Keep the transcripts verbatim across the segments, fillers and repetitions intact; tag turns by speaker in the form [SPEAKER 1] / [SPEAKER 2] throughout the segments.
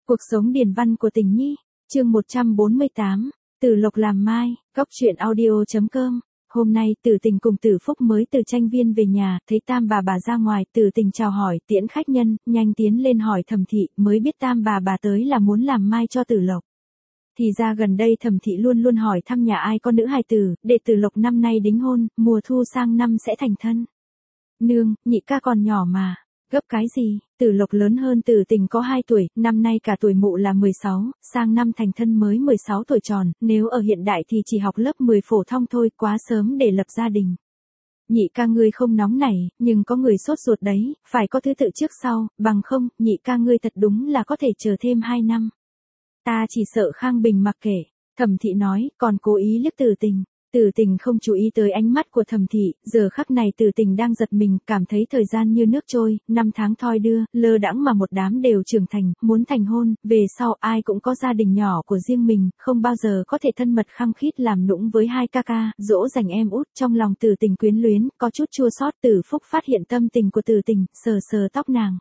[SPEAKER 1] Cuộc sống điền văn của Tình Nhi, chương một trăm bốn mươi tám, Tử Lộc làm mai, góc truyện audio chấm com. Hôm nay Tử Tình cùng Tử Phúc mới từ tranh viên về nhà, thấy Tam bà bà ra ngoài, Tử Tình chào hỏi, tiễn khách nhân, nhanh tiến lên hỏi Thẩm Thị, mới biết Tam bà bà tới là muốn làm mai cho Tử Lộc. Thì ra gần đây Thẩm Thị luôn luôn hỏi thăm nhà ai có nữ hài tử, để Tử Lộc năm nay đính hôn, mùa thu sang năm sẽ thành thân. Nương, nhị ca còn nhỏ mà. Gấp cái gì, Tử Lộc lớn hơn Tử Tình có hai tuổi, năm nay cả tuổi mụ là mười sáu, sang năm thành thân mới mười sáu tuổi tròn, nếu ở hiện đại thì chỉ học lớp mười phổ thông thôi, quá sớm để lập gia đình. Nhị ca ngươi không nóng nảy, nhưng có người sốt ruột đấy, phải có thứ tự trước sau, bằng không, nhị ca ngươi thật đúng là có thể chờ thêm hai năm. Ta chỉ sợ Khang Bình mặc kệ, Thẩm Thị nói, còn cố ý liếc Tử Tình. Tử Tình không chú ý tới ánh mắt của Thẩm Thị, giờ khắc này Tử Tình đang giật mình, cảm thấy thời gian như nước trôi, năm tháng thoi đưa, lơ đãng mà một đám đều trưởng thành, muốn thành hôn, về sau ai cũng có gia đình nhỏ của riêng mình, không bao giờ có thể thân mật khăng khít làm nũng với hai ca ca, dỗ dành em út, trong lòng Tử Tình quyến luyến, có chút chua xót. Tử Phúc phát hiện tâm tình của Tử Tình, sờ sờ tóc nàng.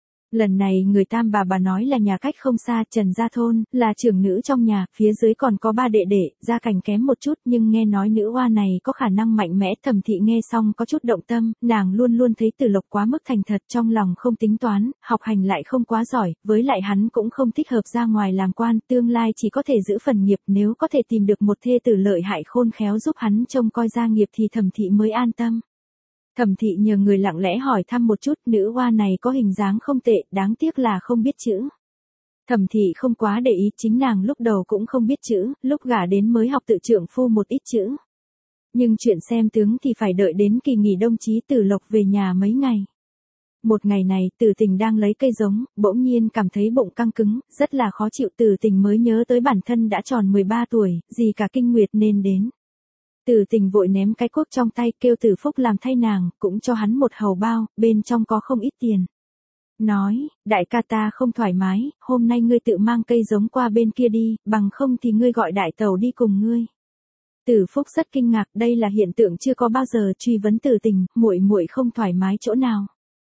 [SPEAKER 1] Lần này người Tam bà bà nói là nhà cách không xa, Trần Gia Thôn, là trưởng nữ trong nhà, phía dưới còn có ba đệ đệ, gia cảnh kém một chút, nhưng nghe nói nữ hoa này có khả năng mạnh mẽ. Thẩm Thị nghe xong có chút động tâm, nàng luôn luôn thấy Tử Lộc quá mức thành thật, trong lòng không tính toán, học hành lại không quá giỏi, với lại hắn cũng không thích hợp ra ngoài làm quan, tương lai chỉ có thể giữ phần nghiệp, nếu có thể tìm được một thê tử lợi hại khôn khéo giúp hắn trông coi gia nghiệp thì Thẩm Thị mới an tâm. Thẩm Thị nhờ người lặng lẽ hỏi thăm một chút, nữ hoa này có hình dáng không tệ, đáng tiếc là không biết chữ. Thẩm Thị không quá để ý, chính nàng lúc đầu cũng không biết chữ, lúc gả đến mới học tự trượng phu một ít chữ. Nhưng chuyện xem tướng thì phải đợi đến kỳ nghỉ đông chí Tử Lộc về nhà mấy ngày. Một ngày này, Tử Tình đang lấy cây giống, bỗng nhiên cảm thấy bụng căng cứng, rất là khó chịu. Tử Tình mới nhớ tới bản thân đã tròn mười ba tuổi, gì cả kinh nguyệt nên đến. Tử Tình vội ném cái cuốc trong tay, kêu Tử Phúc làm thay nàng, cũng cho hắn một hầu bao, bên trong có không ít tiền. Nói, đại ca ta không thoải mái, hôm nay ngươi tự mang cây giống qua bên kia đi, bằng không thì ngươi gọi đại tàu đi cùng ngươi. Tử Phúc rất kinh ngạc, đây là hiện tượng chưa có bao giờ, truy vấn Tử Tình, muội muội không thoải mái chỗ nào.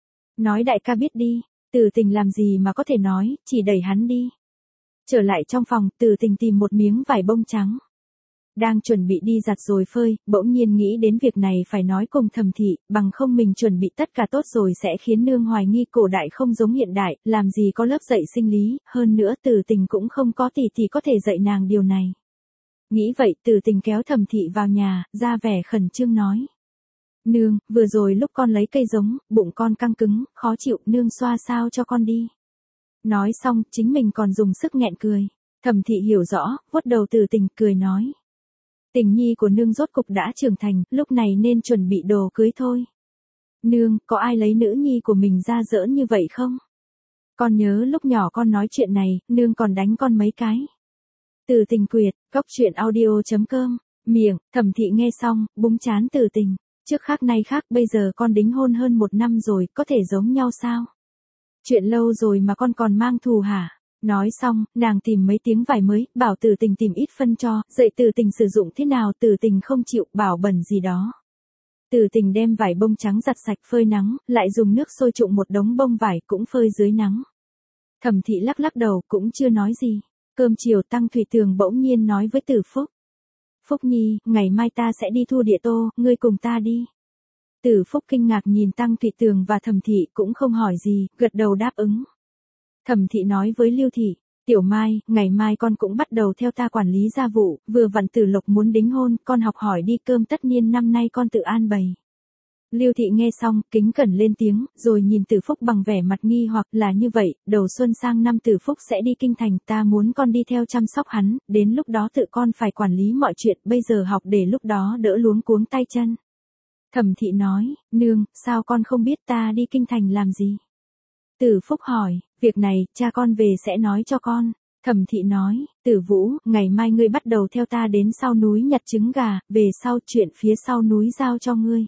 [SPEAKER 1] Nói đại ca biết đi. Tử Tình làm gì mà có thể nói, chỉ đẩy hắn đi. Trở lại trong phòng, Tử Tình tìm một miếng vải bông trắng. Đang chuẩn bị đi giặt rồi phơi, bỗng nhiên nghĩ đến việc này phải nói cùng Thẩm Thị, bằng không mình chuẩn bị tất cả tốt rồi sẽ khiến nương hoài nghi cổ đại không giống hiện đại, làm gì có lớp dạy sinh lý, hơn nữa Tử Tình cũng không có tỷ tỷ có thể dạy nàng điều này. Nghĩ vậy, Tử Tình kéo Thẩm Thị vào nhà, ra vẻ khẩn trương nói. Nương, vừa rồi lúc con lấy cây giống, bụng con căng cứng, khó chịu, nương xoa sao cho con đi. Nói xong, chính mình còn dùng sức nghẹn cười. Thẩm Thị hiểu rõ, vuốt đầu Tử Tình, cười nói. Tình nhi của nương rốt cục đã trưởng thành, lúc này nên chuẩn bị đồ cưới thôi. Nương, có ai lấy nữ nhi của mình ra giỡn như vậy không? Con nhớ lúc nhỏ con nói chuyện này, nương còn đánh con mấy cái. Tử Tình quyệt, góc truyện audio chấm com, miệng. Thẩm Thị nghe xong, búng chán Tử Tình. Trước khác nay khác, bây giờ con đính hôn hơn một năm rồi, có thể giống nhau sao? Chuyện lâu rồi mà con còn mang thù hả? Nói xong, nàng tìm mấy tiếng vải mới, bảo Tử Tình tìm ít phân cho, dạy Tử Tình sử dụng thế nào. Tử Tình không chịu, bảo bẩn gì đó. Tử Tình đem vải bông trắng giặt sạch phơi nắng, lại dùng nước sôi trụng một đống bông vải cũng phơi dưới nắng. Thẩm Thị lắc lắc đầu, cũng chưa nói gì. Cơm chiều Tăng Thủy Tường bỗng nhiên nói với Tử Phúc. Phúc Nhi, ngày mai ta sẽ đi thu địa tô, ngươi cùng ta đi. Tử Phúc kinh ngạc nhìn Tăng Thủy Tường và Thẩm Thị, cũng không hỏi gì, gật đầu đáp ứng. Thẩm Thị nói với Lưu Thị, Tiểu Mai, ngày mai con cũng bắt đầu theo ta quản lý gia vụ, vừa vặn Tử Lộc muốn đính hôn, con học hỏi đi, cơm tất niên năm nay con tự an bày. Lưu Thị nghe xong, kính cẩn lên tiếng, rồi nhìn Tử Phúc bằng vẻ mặt nghi hoặc. Là như vậy, đầu xuân sang năm Tử Phúc sẽ đi kinh thành, ta muốn con đi theo chăm sóc hắn, đến lúc đó tự con phải quản lý mọi chuyện, bây giờ học để lúc đó đỡ luống cuống tay chân. Thẩm Thị nói, nương, sao con không biết ta đi kinh thành làm gì? Tử Phúc hỏi, việc này, cha con về sẽ nói cho con. Thẩm Thị nói, Tử Vũ, ngày mai ngươi bắt đầu theo ta đến sau núi nhặt trứng gà, về sau chuyện phía sau núi giao cho ngươi.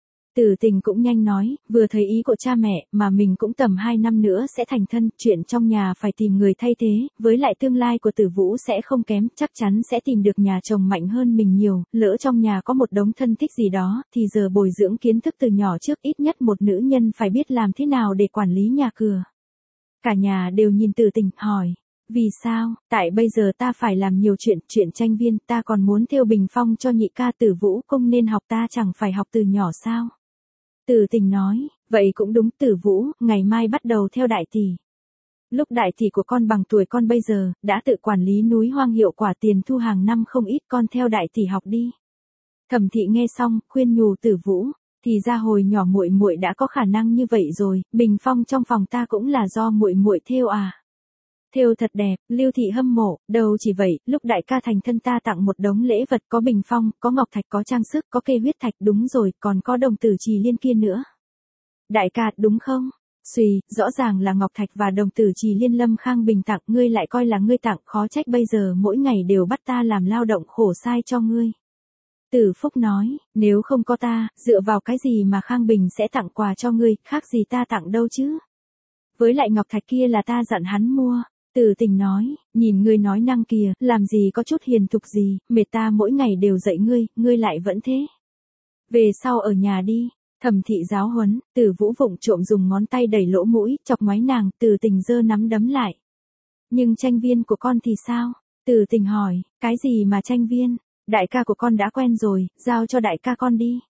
[SPEAKER 1] Tử Tình cũng nhanh nói, vừa thấy ý của cha mẹ, mà mình cũng tầm hai năm nữa sẽ thành thân, chuyện trong nhà phải tìm người thay thế, với lại tương lai của Tử Vũ sẽ không kém, chắc chắn sẽ tìm được nhà chồng mạnh hơn mình nhiều, lỡ trong nhà có một đống thân thích gì đó, thì giờ bồi dưỡng kiến thức từ nhỏ trước, ít nhất một nữ nhân phải biết làm thế nào để quản lý nhà cửa. Cả nhà đều nhìn Tử Tình, hỏi, Vì sao? Tại bây giờ ta phải làm nhiều chuyện, chuyện tranh viên, ta còn muốn thêu bình phong cho nhị ca Tử Vũ Công nên học, ta chẳng phải học từ nhỏ sao? Từ Tình nói, vậy cũng đúng Tử Vũ, ngày mai bắt đầu theo đại tỷ. Lúc đại tỷ của con bằng tuổi con bây giờ, đã tự quản lý núi hoang, hiệu quả tiền thu hàng năm không ít, con theo đại tỷ học đi. Thẩm Thị nghe xong, khuyên nhủ Tử Vũ, thì ra hồi nhỏ muội muội đã có khả năng như vậy rồi, bình phong trong phòng ta cũng là do muội muội thêu à. Thêu thật đẹp, Lưu Thị hâm mộ, đâu chỉ vậy, lúc đại ca thành thân ta tặng một đống lễ vật, có bình phong, có ngọc thạch, có trang sức, có kê huyết thạch, đúng rồi, còn có đồng tử trì liên kia nữa. Đại ca, đúng không? Xùy, rõ ràng là ngọc thạch và đồng tử trì liên Lâm Khang Bình tặng, ngươi lại coi là ngươi tặng, khó trách bây giờ mỗi ngày đều bắt ta làm lao động khổ sai cho ngươi. Tử Phúc nói, nếu không có ta, dựa vào cái gì mà Khang Bình sẽ tặng quà cho ngươi, khác gì ta tặng đâu chứ. Với lại ngọc thạch kia là ta dặn hắn mua. Từ Tình nói, nhìn ngươi nói năng kìa, làm gì có chút hiền thục gì, mệt ta mỗi ngày đều dạy ngươi, ngươi lại vẫn thế. Về sau ở nhà đi. Thẩm Thị giáo huấn, Từ Vũ vụng trộm dùng ngón tay đẩy lỗ mũi, chọc ngoáy nàng, Từ Tình giơ nắm đấm lại. Nhưng tranh viên của con thì sao? Từ Tình hỏi, cái gì mà tranh viên? Đại ca của con đã quen rồi, giao cho đại ca con đi.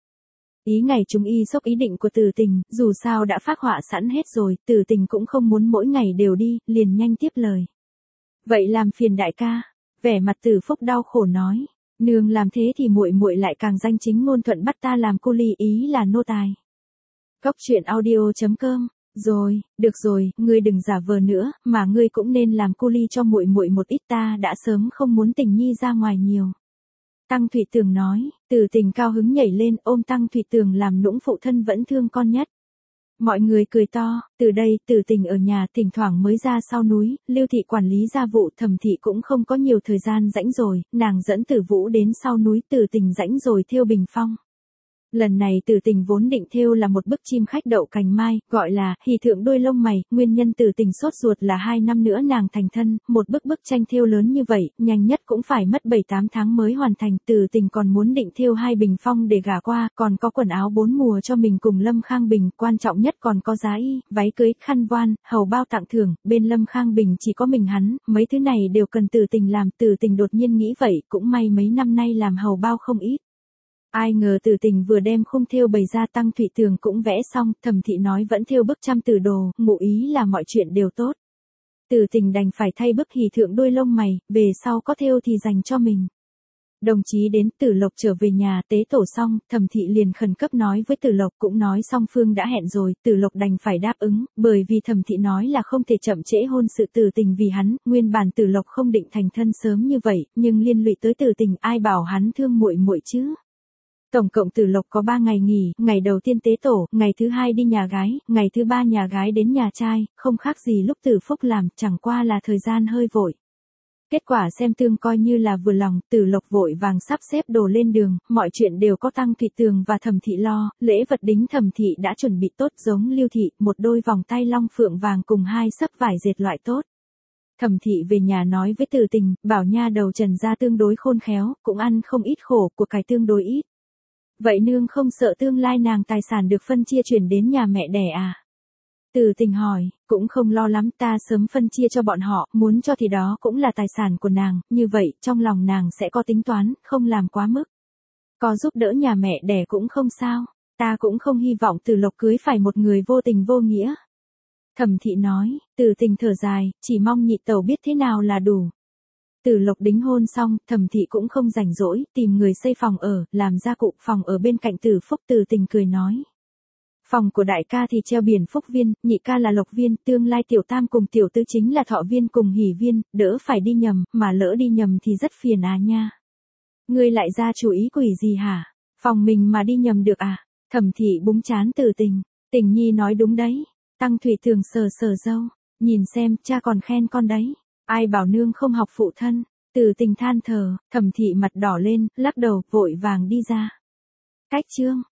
[SPEAKER 1] Ý ngày chúng y sốc ý định của Từ Tình, dù sao đã phác họa sẵn hết rồi, Từ Tình cũng không muốn mỗi ngày đều đi, liền nhanh tiếp lời. Vậy làm phiền đại ca. Vẻ mặt Từ Phúc đau khổ nói, nương làm thế thì muội muội lại càng danh chính ngôn thuận bắt ta làm cô ly, ý là nô tài. Cốc truyện audio chấm com. Rồi, được rồi, ngươi đừng giả vờ nữa, mà ngươi cũng nên làm cô ly cho muội muội một ít, ta đã sớm không muốn Tình Nhi ra ngoài nhiều. Tăng Thụy Tường nói, Từ Tình cao hứng nhảy lên ôm Tăng Thụy Tường làm nũng phụ thân vẫn thương con nhất. Mọi người cười to, từ đây Từ Tình ở nhà thỉnh thoảng mới ra sau núi, Lưu Thị quản lý gia vụ, Thẩm Thị cũng không có nhiều thời gian rảnh rồi, nàng dẫn Tử Vũ đến sau núi, Từ Tình rảnh rồi thêu bình phong. Lần này Từ Tình vốn định thêu là một bức chim khách đậu cành mai, gọi là hỷ thượng đôi lông mày, nguyên nhân Từ Tình sốt ruột là hai năm nữa nàng thành thân, một bức bức tranh thêu lớn như vậy, nhanh nhất cũng phải mất bảy tám tháng mới hoàn thành, Từ Tình còn muốn định thêu hai bình phong để gả qua, còn có quần áo bốn mùa cho mình cùng Lâm Khang Bình, quan trọng nhất còn có giá y, váy cưới, khăn voan, hầu bao tặng thưởng, bên Lâm Khang Bình chỉ có mình hắn, mấy thứ này đều cần Từ Tình làm, Từ Tình đột nhiên nghĩ vậy, cũng may mấy năm nay làm hầu bao không ít. Ai ngờ Từ Tình vừa đem khung thêu bày ra, Tăng Thụy Tường cũng vẽ xong, Thẩm Thị nói vẫn thêu bức trăm tử đồ, ngụ ý là mọi chuyện đều tốt. Từ Tình đành phải thay bức hỷ thượng đôi lông mày, về sau có thêu thì dành cho mình. Đồng chí đến, Tử Lộc trở về nhà tế tổ xong, Thẩm Thị liền khẩn cấp nói với Tử Lộc, cũng nói song phương đã hẹn rồi, Tử Lộc đành phải đáp ứng, bởi vì Thẩm Thị nói là không thể chậm trễ hôn sự Từ Tình vì hắn, nguyên bản Tử Lộc không định thành thân sớm như vậy, nhưng liên lụy tới Từ Tình, ai bảo hắn thương muội muội chứ. Tổng cộng Tử Lộc có ba ngày nghỉ, ngày đầu tiên tế tổ, ngày thứ hai đi nhà gái, ngày thứ ba nhà gái đến nhà trai, không khác gì lúc Tử Phúc làm, chẳng qua là thời gian hơi vội. Kết quả xem tương coi như là vừa lòng, Tử Lộc vội vàng sắp xếp đồ lên đường, mọi chuyện đều có Tăng Thụy Tường và Thẩm Thị lo, lễ vật đính Thẩm Thị đã chuẩn bị tốt giống Lưu Thị, một đôi vòng tay long phượng vàng cùng hai xấp vải dệt loại tốt. Thẩm Thị về nhà nói với Từ Tình, bảo nha đầu Trần gia tương đối khôn khéo, cũng ăn không ít khổ, của cải tương đối ít. Vậy nương không sợ tương lai nàng tài sản được phân chia chuyển đến nhà mẹ đẻ à? Từ Tình hỏi, cũng không lo lắm, ta sớm phân chia cho bọn họ, muốn cho thì đó cũng là tài sản của nàng, như vậy trong lòng nàng sẽ có tính toán, không làm quá mức. Có giúp đỡ nhà mẹ đẻ cũng không sao, ta cũng không hy vọng Từ Lộc cưới phải một người vô tình vô nghĩa. Thẩm Thị nói, Từ Tình thở dài, chỉ mong nhị tẩu biết thế nào là đủ. Tử Lộc đính hôn xong, Thẩm Thị cũng không rảnh rỗi, tìm người xây phòng ở, làm gia cụ phòng ở bên cạnh Tử Phúc. Từ Tình cười nói. Phòng của đại ca thì treo biển Phúc viên, nhị ca là Lộc viên, tương lai tiểu tam cùng tiểu tứ chính là Thọ viên cùng Hỷ viên, đỡ phải đi nhầm, mà lỡ đi nhầm thì rất phiền à nha. Ngươi lại ra chủ ý quỷ gì hả? Phòng mình mà đi nhầm được à? Thẩm Thị búng chán Từ Tình. Tình Nhi nói đúng đấy. Tăng Thụy Tường sờ sờ râu, nhìn xem, cha còn khen con đấy. Ai bảo nương không học phụ thân. Từ Tình than thở, Thẩm Thị mặt đỏ lên, lắc đầu, vội vàng đi ra. Cách chương.